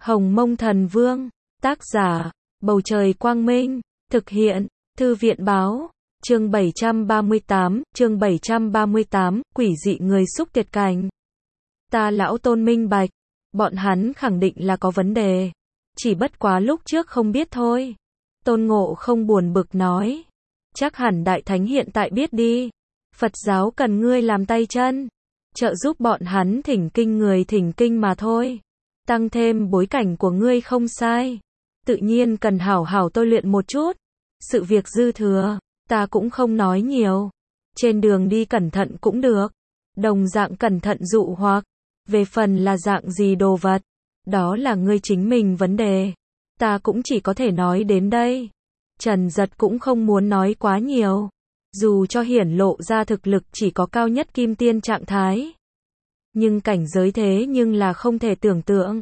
Hồng Mông Thần Vương, tác giả, Bầu Trời Quang Minh, thực hiện, Thư viện Báo, chương 738, quỷ dị người xúc tiệt cảnh. Ta lão Tôn minh bạch, bọn hắn khẳng định là có vấn đề, chỉ bất quá lúc trước không biết thôi. Tôn Ngộ không buồn bực nói, chắc hẳn Đại Thánh hiện tại biết đi, Phật giáo cần ngươi làm tay chân, trợ giúp bọn hắn thỉnh kinh người thỉnh kinh mà thôi. Tăng thêm bối cảnh của ngươi không sai, tự nhiên cần hảo hảo tôi luyện một chút. Sự việc dư thừa, ta cũng không nói nhiều. Trên đường đi cẩn thận cũng được, đồng dạng cẩn thận dụ hoặc. Về phần là dạng gì đồ vật, đó là ngươi chính mình vấn đề. Ta cũng chỉ có thể nói đến đây. Trần Giật cũng không muốn nói quá nhiều, dù cho hiển lộ ra thực lực chỉ có cao nhất kim tiên trạng thái, nhưng cảnh giới thế nhưng là không thể tưởng tượng.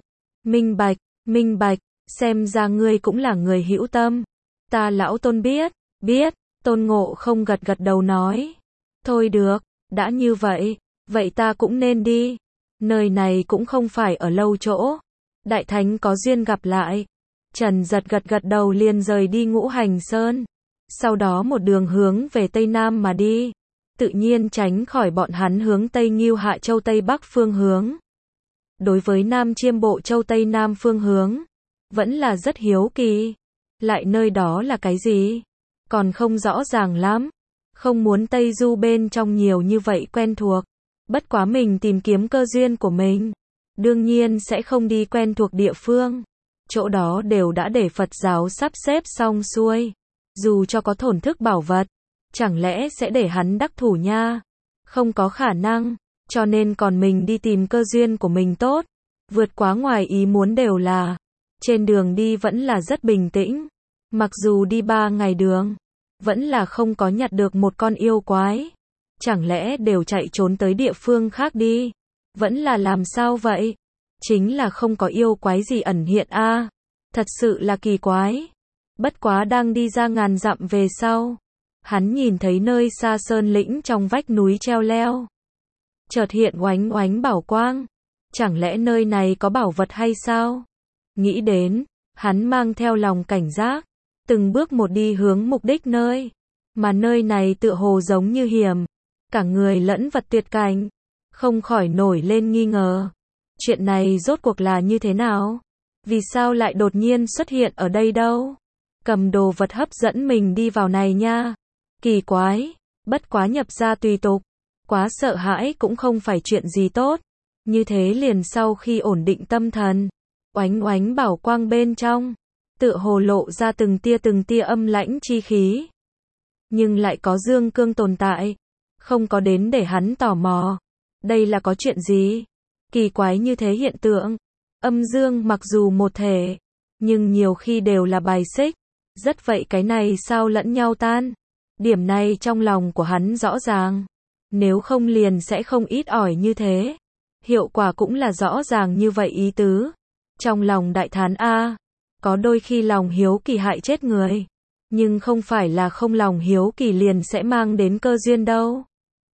Minh bạch, xem ra ngươi cũng là người hữu tâm. Ta lão Tôn biết, Tôn Ngộ không gật gật đầu nói. Thôi được, đã như vậy, vậy ta cũng nên đi. Nơi này cũng không phải ở lâu chỗ. Đại Thánh có duyên gặp lại. Trần Giật gật gật đầu liền rời đi Ngũ Hành Sơn. Sau đó một đường hướng về Tây Nam mà đi. Tự nhiên tránh khỏi bọn hắn hướng Tây Ngưu Hạ Châu Tây Bắc phương hướng. Đối với Nam Chiêm Bộ Châu Tây Nam phương hướng, vẫn là rất hiếu kỳ. Lại nơi đó là cái gì? Còn không rõ ràng lắm. Không muốn Tây Du bên trong nhiều như vậy quen thuộc. Bất quá mình tìm kiếm cơ duyên của mình, đương nhiên sẽ không đi quen thuộc địa phương. Chỗ đó đều đã để Phật giáo sắp xếp xong xuôi. Dù cho có thổn thức bảo vật, chẳng lẽ sẽ để hắn đắc thủ nha? Không có khả năng, cho nên còn mình đi tìm cơ duyên của mình tốt. Vượt quá ngoài ý muốn đều là, trên đường đi vẫn là rất bình tĩnh. Mặc dù đi 3 ngày đường, vẫn là không có nhặt được một con yêu quái. Chẳng lẽ đều chạy trốn tới địa phương khác đi? Vẫn là làm sao vậy? Chính là không có yêu quái gì ẩn hiện a. Thật sự là kỳ quái. Bất quá đang đi ra ngàn dặm về sau, hắn nhìn thấy nơi xa sơn lĩnh trong vách núi treo leo, chợt hiện oánh oánh bảo quang. Chẳng lẽ nơi này có bảo vật hay sao? Nghĩ đến, hắn mang theo lòng cảnh giác, từng bước một đi hướng mục đích nơi. Mà nơi này tựa hồ giống như hiểm, cả người lẫn vật tuyệt cảnh, không khỏi nổi lên nghi ngờ. Chuyện này rốt cuộc là như thế nào? Vì sao lại đột nhiên xuất hiện ở đây đâu? Cầm đồ vật hấp dẫn mình đi vào này nha. Kỳ quái, bất quá nhập ra tùy tục, quá sợ hãi cũng không phải chuyện gì tốt. Như thế liền sau khi ổn định tâm thần, oánh oánh bảo quang bên trong, tựa hồ lộ ra từng tia âm lãnh chi khí. Nhưng lại có dương cương tồn tại, không có đến để hắn tò mò. Đây là có chuyện gì? Kỳ quái như thế hiện tượng. Âm dương mặc dù một thể, nhưng nhiều khi đều là bài xích. Rất vậy cái này sao lẫn nhau tan? Điểm này trong lòng của hắn rõ ràng. Nếu không liền sẽ không ít ỏi như thế. Hiệu quả cũng là rõ ràng như vậy ý tứ. Trong lòng đại thán a, có đôi khi lòng hiếu kỳ hại chết người. Nhưng không phải là không lòng hiếu kỳ liền sẽ mang đến cơ duyên đâu.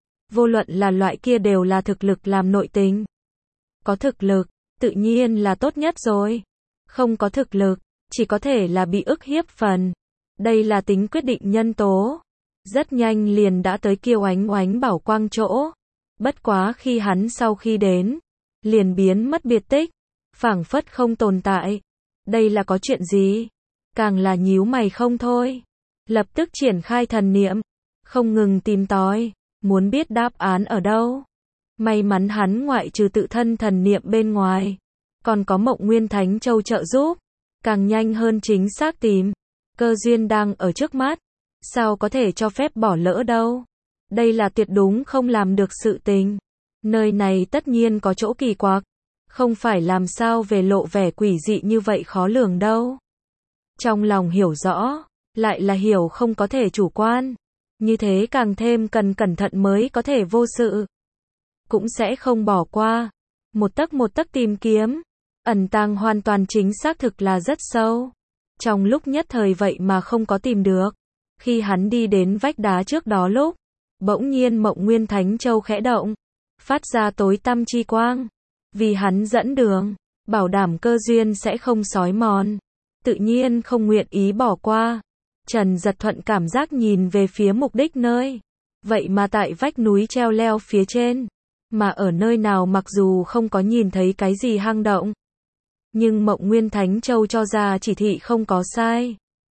Vô luận là loại kia đều là thực lực làm nội tình. Có thực lực, tự nhiên là tốt nhất rồi. Không có thực lực, chỉ có thể là bị ức hiếp phần. Đây là tính quyết định nhân tố. Rất nhanh liền đã tới kia oánh oánh bảo quang chỗ. Bất quá khi hắn sau khi đến, liền biến mất biệt tích, phảng phất không tồn tại. Đây là có chuyện gì? Càng là nhíu mày không thôi. Lập tức triển khai thần niệm, không ngừng tìm tòi, muốn biết đáp án ở đâu. May mắn hắn ngoại trừ tự thân thần niệm bên ngoài, còn có Mộng Nguyên Thánh Châu trợ giúp, càng nhanh hơn chính xác tìm. Cơ duyên đang ở trước mắt, sao có thể cho phép bỏ lỡ đâu. Đây là tuyệt đúng không làm được sự tình. Nơi này tất nhiên có chỗ kỳ quặc, không phải làm sao về lộ vẻ quỷ dị như vậy khó lường đâu. Trong lòng hiểu rõ, lại là hiểu không có thể chủ quan. Như thế càng thêm cần cẩn thận mới có thể vô sự. Cũng sẽ không bỏ qua. Một tấc tìm kiếm. Ẩn tàng hoàn toàn chính xác thực là rất sâu. Trong lúc nhất thời vậy mà không có tìm được. Khi hắn đi đến vách đá trước đó lúc, bỗng nhiên Mộng Nguyên Thánh Châu khẽ động, phát ra tối tăm chi quang. Vì hắn dẫn đường, bảo đảm cơ duyên sẽ không xói mòn, tự nhiên không nguyện ý bỏ qua. Trần Giật Thuận cảm giác nhìn về phía mục đích nơi. Vậy mà tại vách núi treo leo phía trên. Mà ở nơi nào mặc dù không có nhìn thấy cái gì hang động. Nhưng Mộng Nguyên Thánh Châu cho ra chỉ thị không có sai.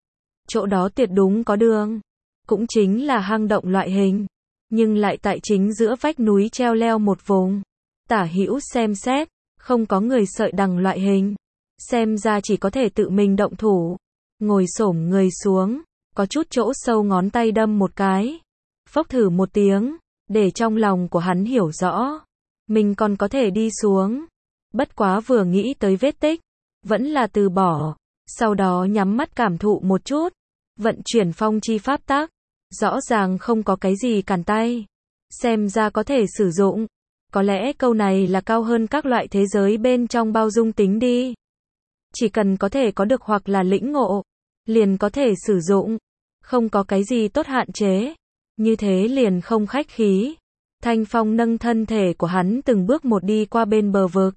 Chỗ đó tuyệt đúng có đường. Cũng chính là hang động loại hình. Nhưng lại tại chính giữa vách núi treo leo một vùng. Tả hữu xem xét, không có người sợi đằng loại hình. Xem ra chỉ có thể tự mình động thủ. Ngồi xổm người xuống, có chút chỗ sâu ngón tay đâm một cái. Phốc thử một tiếng, để trong lòng của hắn hiểu rõ. Mình còn có thể đi xuống. Bất quá vừa nghĩ tới vết tích, vẫn là từ bỏ. Sau đó nhắm mắt cảm thụ một chút. Vận chuyển phong chi pháp tắc. Rõ ràng không có cái gì cản tay. Xem ra có thể sử dụng. Có lẽ câu này là cao hơn các loại thế giới bên trong bao dung tính đi. Chỉ cần có thể có được hoặc là lĩnh ngộ, liền có thể sử dụng. Không có cái gì tốt hạn chế. Như thế liền không khách khí. Thanh Phong nâng thân thể của hắn từng bước một đi qua bên bờ vực.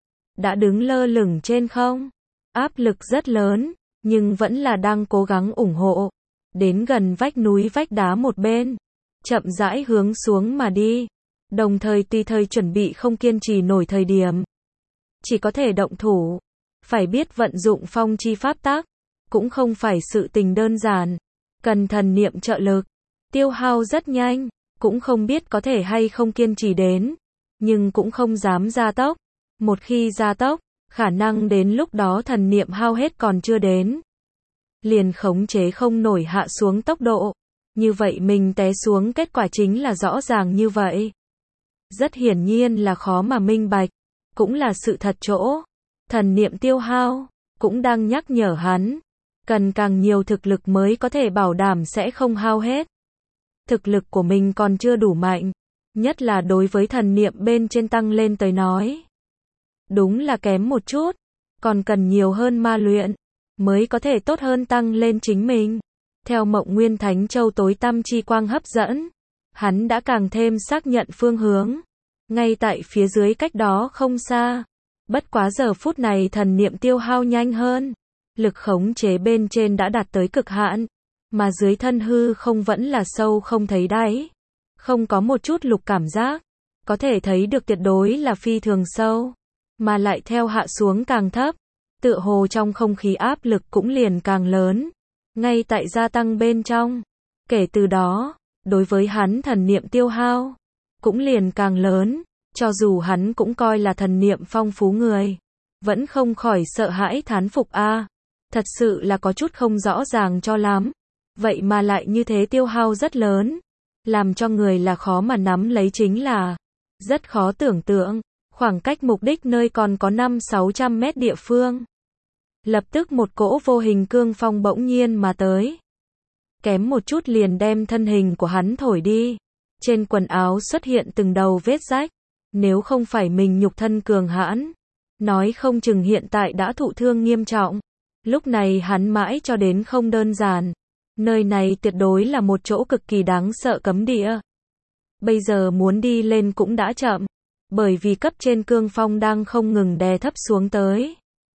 Đã đứng lơ lửng trên không. Áp lực rất lớn, nhưng vẫn là đang cố gắng ủng hộ. Đến gần vách núi vách đá một bên. Chậm rãi hướng xuống mà đi. Đồng thời tùy thời chuẩn bị không kiên trì nổi thời điểm. Chỉ có thể động thủ. Phải biết vận dụng phong chi pháp tắc. Cũng không phải sự tình đơn giản. Cần thần niệm trợ lực. Tiêu hao rất nhanh. Cũng không biết có thể hay không kiên trì đến. Nhưng cũng không dám gia tốc. Một khi gia tốc, khả năng đến lúc đó thần niệm hao hết còn chưa đến. Liền khống chế không nổi hạ xuống tốc độ. Như vậy mình té xuống kết quả chính là rõ ràng như vậy. Rất hiển nhiên là khó mà minh bạch. Cũng là sự thật chỗ. Thần niệm tiêu hao. Cũng đang nhắc nhở hắn. Cần càng nhiều thực lực mới có thể bảo đảm sẽ không hao hết. Thực lực của mình còn chưa đủ mạnh. Nhất là đối với thần niệm bên trên tăng lên tới nói. Đúng là kém một chút. Còn cần nhiều hơn ma luyện. Mới có thể tốt hơn tăng lên chính mình. Theo Mộng Nguyên Thánh Châu tối tăm chi quang hấp dẫn. Hắn đã càng thêm xác nhận phương hướng. Ngay tại phía dưới cách đó không xa. Bất quá giờ phút này thần niệm tiêu hao nhanh hơn. Lực khống chế bên trên đã đạt tới cực hạn. Mà dưới thân hư không vẫn là sâu không thấy đáy. Không có một chút lục cảm giác. Có thể thấy được tuyệt đối là phi thường sâu. Mà lại theo hạ xuống càng thấp. Tựa hồ trong không khí áp lực cũng liền càng lớn. Ngay tại gia tăng bên trong. Kể từ đó, đối với hắn thần niệm tiêu hao. Cũng liền càng lớn. Cho dù hắn cũng coi là thần niệm phong phú người. Vẫn không khỏi sợ hãi thán phục a. Thật sự là có chút không rõ ràng cho lắm. Vậy mà lại như thế tiêu hao rất lớn. Làm cho người là khó mà nắm lấy chính là. Rất khó tưởng tượng. Khoảng cách mục đích nơi còn có 500-600 mét địa phương. Lập tức một cỗ vô hình cương phong bỗng nhiên mà tới. Kém một chút liền đem thân hình của hắn thổi đi. Trên quần áo xuất hiện từng đầu vết rách. Nếu không phải mình nhục thân cường hãn. Nói không chừng hiện tại đã thụ thương nghiêm trọng. Lúc này hắn mãi cho đến không đơn giản. Nơi này tuyệt đối là một chỗ cực kỳ đáng sợ cấm địa. Bây giờ muốn đi lên cũng đã chậm. Bởi vì cấp trên cương phong đang không ngừng đè thấp xuống tới.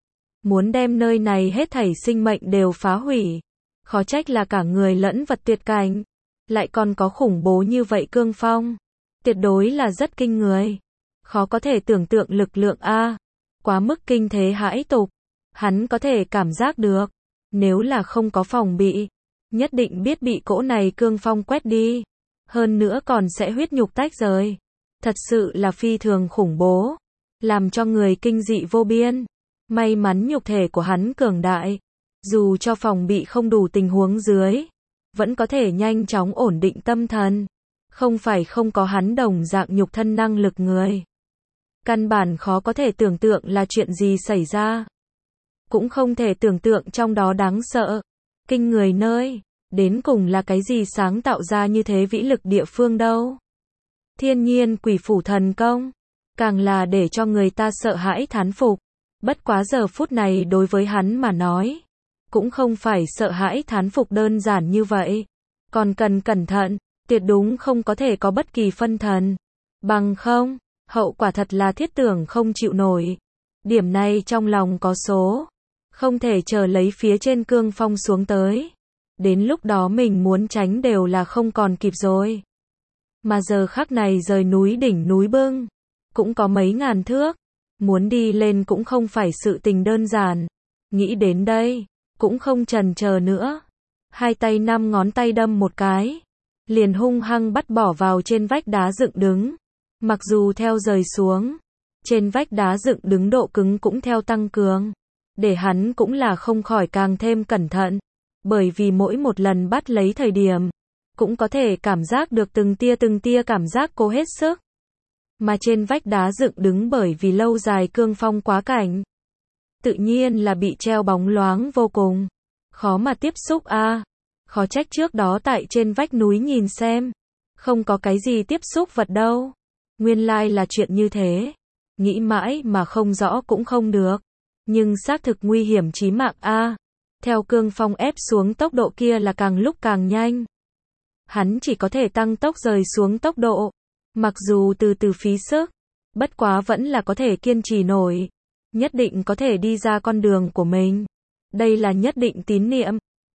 Muốn đem nơi này hết thảy sinh mệnh đều phá hủy. Khó trách là cả người lẫn vật tuyệt cảnh. Lại còn có khủng bố như vậy cương phong. Tuyệt đối là rất kinh người. Khó có thể tưởng tượng lực lượng A. Quá mức kinh thế hãi tục. Hắn có thể cảm giác được. Nếu là không có phòng bị. Nhất định biết bị cỗ này cương phong quét đi. Hơn nữa còn sẽ huyết nhục tách rời. Thật sự là phi thường khủng bố. Làm cho người kinh dị vô biên. May mắn nhục thể của hắn cường đại. Dù cho phòng bị không đủ tình huống dưới. Vẫn có thể nhanh chóng ổn định tâm thần. Không phải không có hắn đồng dạng nhục thân năng lực người. Căn bản khó có thể tưởng tượng là chuyện gì xảy ra. Cũng không thể tưởng tượng trong đó đáng sợ. Kinh người nơi. Đến cùng là cái gì sáng tạo ra như thế vĩ lực địa phương đâu. Thiên nhiên quỷ phủ thần công. Càng là để cho người ta sợ hãi thán phục. Bất quá giờ phút này đối với hắn mà nói. Cũng không phải sợ hãi thán phục đơn giản như vậy. Còn cần cẩn thận. Tuyệt đúng không có thể có bất kỳ phân thần. Bằng không, hậu quả thật là thiết tưởng không chịu nổi. Điểm này trong lòng có số. Không thể chờ lấy phía trên cương phong xuống tới. Đến lúc đó mình muốn tránh đều là không còn kịp rồi. Mà giờ khắc này rời núi đỉnh núi bưng. Cũng có mấy ngàn thước. Muốn đi lên cũng không phải sự tình đơn giản. Nghĩ đến đây, cũng không chần chờ nữa. Hai tay 5 ngón tay đâm một cái. Liền hung hăng bắt bỏ vào trên vách đá dựng đứng. Mặc dù theo rời xuống, trên vách đá dựng đứng độ cứng cũng theo tăng cường. Để hắn cũng là không khỏi càng thêm cẩn thận. Bởi vì mỗi một lần bắt lấy thời điểm, cũng có thể cảm giác được từng tia cảm giác cố hết sức. Mà trên vách đá dựng đứng bởi vì lâu dài cương phong quá cảnh. Tự nhiên là bị treo bóng loáng vô cùng. Khó mà tiếp xúc a. Khó trách trước đó tại trên vách núi nhìn xem. Không có cái gì tiếp xúc vật đâu. Nguyên lai là chuyện như thế. Nghĩ mãi mà không rõ cũng không được. Nhưng xác thực nguy hiểm chí mạng a. Theo cương phong ép xuống tốc độ kia là càng lúc càng nhanh. Hắn chỉ có thể tăng tốc rời xuống tốc độ. Mặc dù từ từ phí sức. Bất quá vẫn là có thể kiên trì nổi. Nhất định có thể đi ra con đường của mình. Đây là nhất định tín niệm.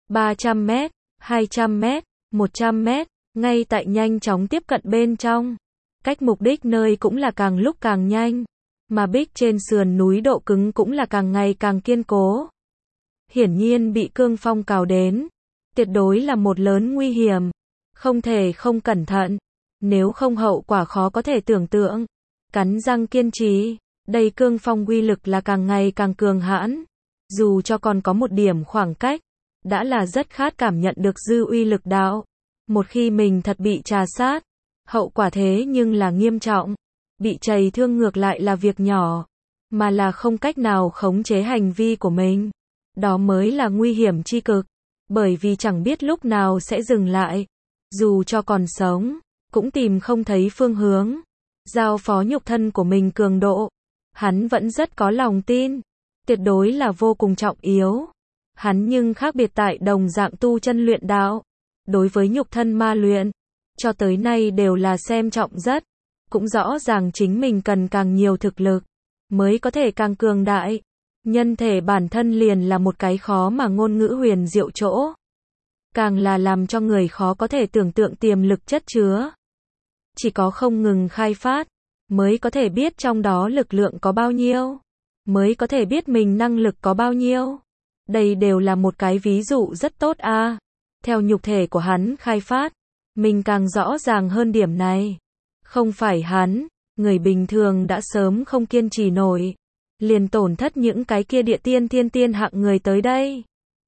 300 mét, 200 mét, 100 mét. Ngay tại nhanh chóng tiếp cận bên trong. Cách mục đích nơi cũng là càng lúc càng nhanh. Mà bích trên sườn núi độ cứng cũng là càng ngày càng kiên cố. Hiển nhiên bị cương phong cào đến. Tuyệt đối là một lớn nguy hiểm. Không thể không cẩn thận. Nếu không hậu quả khó có thể tưởng tượng. Cắn răng kiên trì. Đây cương phong uy lực là càng ngày càng cường hãn. Dù cho còn có một điểm khoảng cách. Đã là rất khát cảm nhận được dư uy lực đạo. Một khi mình thật bị trà sát. Hậu quả thế nhưng là nghiêm trọng. Bị chảy thương ngược lại là việc nhỏ. Mà là không cách nào khống chế hành vi của mình. Đó mới là nguy hiểm chi cực. Bởi vì chẳng biết lúc nào sẽ dừng lại. Dù cho còn sống, cũng tìm không thấy phương hướng. Giao phó nhục thân của mình cường độ. Hắn vẫn rất có lòng tin. Tuyệt đối là vô cùng trọng yếu. Hắn nhưng khác biệt tại đồng dạng tu chân luyện đạo. Đối với nhục thân ma luyện, cho tới nay đều là xem trọng rất. Cũng rõ ràng chính mình cần càng nhiều thực lực, mới có thể càng cường đại. Nhân thể bản thân liền là một cái khó mà ngôn ngữ huyền diệu chỗ. Càng là làm cho người khó có thể tưởng tượng tiềm lực chất chứa. Chỉ có không ngừng khai phát, mới có thể biết trong đó lực lượng có bao nhiêu. Mới có thể biết mình năng lực có bao nhiêu. Đây đều là một cái ví dụ rất tốt a. Theo nhục thể của hắn khai phát, mình càng rõ ràng hơn điểm này. Không phải hắn, người bình thường đã sớm không kiên trì nổi. Liền tổn thất những cái kia địa tiên thiên tiên hạng người tới đây.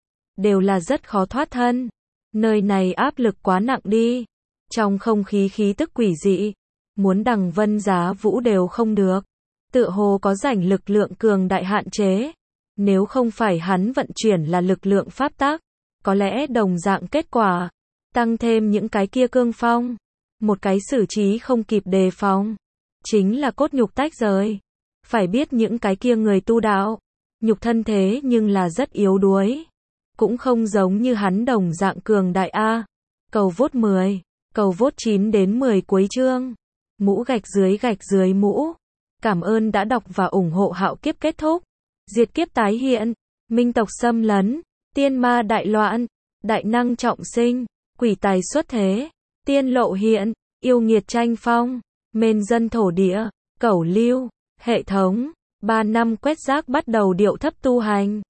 Đều là rất khó thoát thân. Nơi này áp lực quá nặng đi. Trong không khí khí tức quỷ dị. Muốn đằng vân giá vũ đều không được. Tựa hồ có rảnh lực lượng cường đại hạn chế. Nếu không phải hắn vận chuyển là lực lượng pháp tắc. Có lẽ đồng dạng kết quả. Tăng thêm những cái kia cương phong. Một cái xử trí không kịp đề phòng. Chính là cốt nhục tách rời. Phải biết những cái kia người tu đạo. Nhục thân thế nhưng là rất yếu đuối. Cũng không giống như hắn đồng dạng cường đại A. Cầu vốt 10. Cầu vốt 9 đến 10 cuối chương. Mũ gạch dưới mũ. Cảm ơn đã đọc và ủng hộ Hạo Kiếp kết thúc. Diệt kiếp tái hiện. Minh tộc xâm lấn. Tiên ma đại loạn. Đại năng trọng sinh. Quỷ tài xuất thế. Tiên lộ hiện. Yêu nghiệt tranh phong. Mên dân thổ địa. Cẩu lưu. Hệ thống. 3 năm quét rác bắt đầu điệu thấp tu hành.